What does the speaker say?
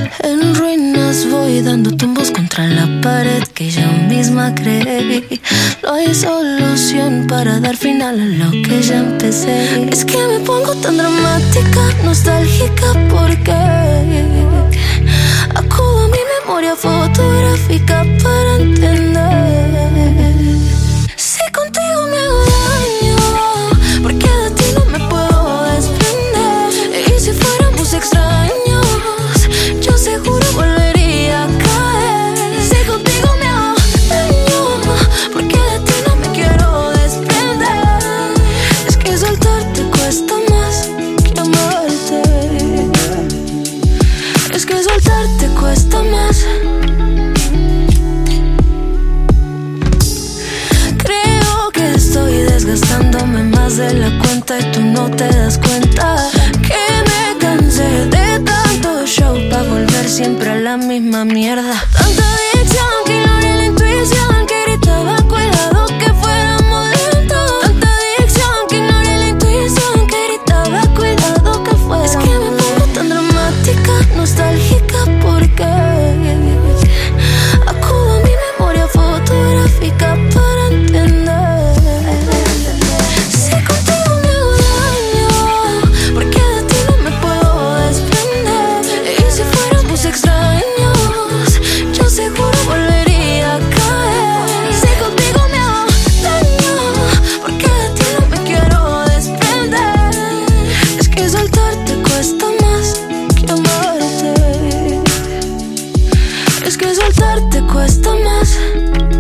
En ruinas voy dando tumbos contra la pared que yo misma creí. No hay solución para dar final a lo que ya empecé. Es que me pongo tan dramática, nostálgica porque acudo a mi memoria fotográfica para entender. Si contigo me hago daño, porque de ti no me puedo desprender. Y si fuéramos extraños, yo seguro volvería a caer. Si contigo me hago daño, porque de ti no me quiero desprender. Es que soltarte cuesta más que amarte. Es que soltarte cuesta más. Creo que estoy desgastándome más de la cuenta y tú no te das cuenta. Que me cansé de tanto show pa' volver siempre a la misma mierda. Tanta adicción que ignoré la intuición que gritaba cuidado que fuéramos lentos. Tanta adicción que ignoré la intuición que gritaba cuidado que fuéramos. Es que me pongo tan dramática, nostálgica porque acudo a mi memoria fotográfica para entender. Si contigo me hago daño, porque de ti no me puedo desprender. Y si fuéramos extraños, yo seguro volvería a caer. Si contigo me hago daño, porque de ti no me quiero desprender. Es que soltarte cuesta más que amarte. Es que soltarte cuesta más.